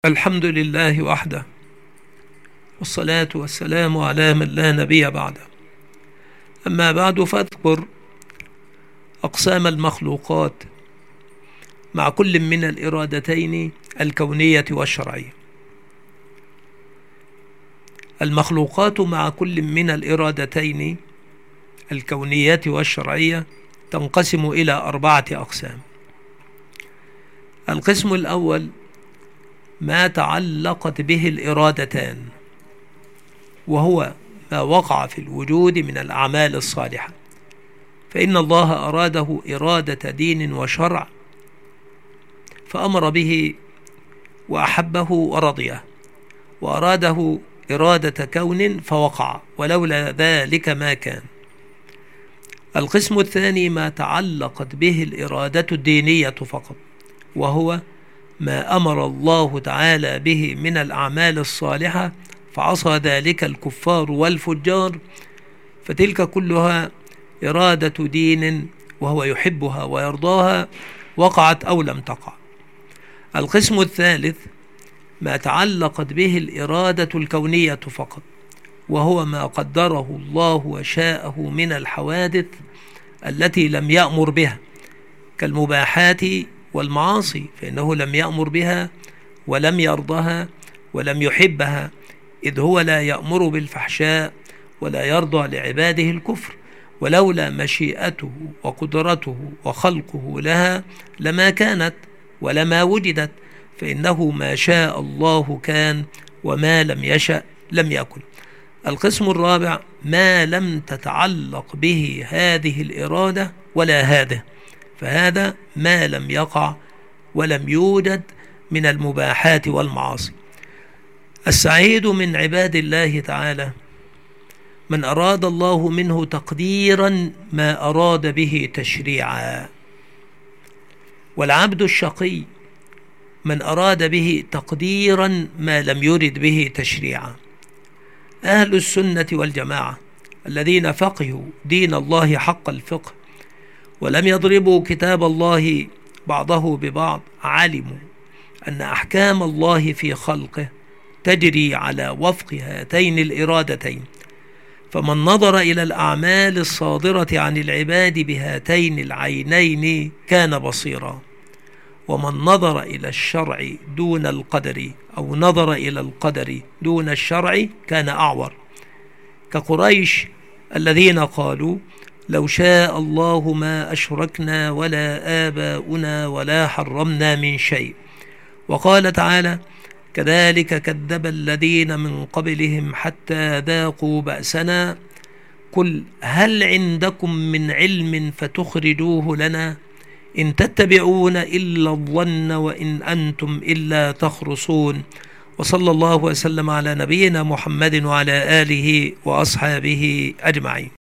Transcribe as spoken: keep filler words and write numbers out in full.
الحمد لله وحده، والصلاة والسلام على من لا نبي بعده. أما بعد، فاذكر أقسام المخلوقات مع كل من الإرادتين الكونية والشرعية. المخلوقات مع كل من الإرادتين الكونية والشرعية تنقسم إلى أربعة أقسام. القسم الأول ما تعلقت به الإرادتان، وهو ما وقع في الوجود من الأعمال الصالحة، فإن الله أراده إرادة دين وشرع فأمر به وأحبه ورضيه، وأراده إرادة كون فوقع، ولولا ذلك ما كان. القسم الثاني ما تعلقت به الإرادة الدينية فقط، وهو ما أمر الله تعالى به من الأعمال الصالحة فعصى ذلك الكفار والفجار، فتلك كلها إرادة دين وهو يحبها ويرضاها، وقعت أو لم تقع. القسم الثالث ما تعلقت به الإرادة الكونية فقط، وهو ما قدره الله وشاءه من الحوادث التي لم يأمر بها كالمباحات والمعاصي، فإنه لم يأمر بها ولم يرضها ولم يحبها، إذ هو لا يأمر بالفحشاء ولا يرضى لعباده الكفر، ولولا مشيئته وقدرته وخلقه لها لما كانت ولما وجدت، فإنه ما شاء الله كان وما لم يشأ لم يكن. القسم الرابع ما لم تتعلق به هذه الإرادة ولا هذا، فهذا ما لم يقع ولم يوجد من المباحات والمعاصي. السعيد من عباد الله تعالى من أراد الله منه تقديرا ما أراد به تشريعا، والعبد الشقي من أراد به تقديرا ما لم يرد به تشريعا. أهل السنة والجماعة الذين فقهوا دين الله حق الفقه ولم يضربوا كتاب الله بعضه ببعض علموا أن أحكام الله في خلقه تجري على وفق هاتين الإرادتين، فمن نظر إلى الأعمال الصادرة عن العباد بهاتين العينين كان بصيرا، ومن نظر إلى الشرع دون القدر أو نظر إلى القدر دون الشرع كان أعور، كقريش الذين قالوا لو شاء الله ما أشركنا ولا آباؤنا ولا حرمنا من شيء. وقال تعالى كذلك كذب الذين من قبلهم حتى ذاقوا بأسنا قل هل عندكم من علم فتخرجوه لنا إن تتبعون إلا الظن وإن أنتم إلا تخرصون. وصلى الله وسلم على نبينا محمد وعلى آله وأصحابه أجمعين.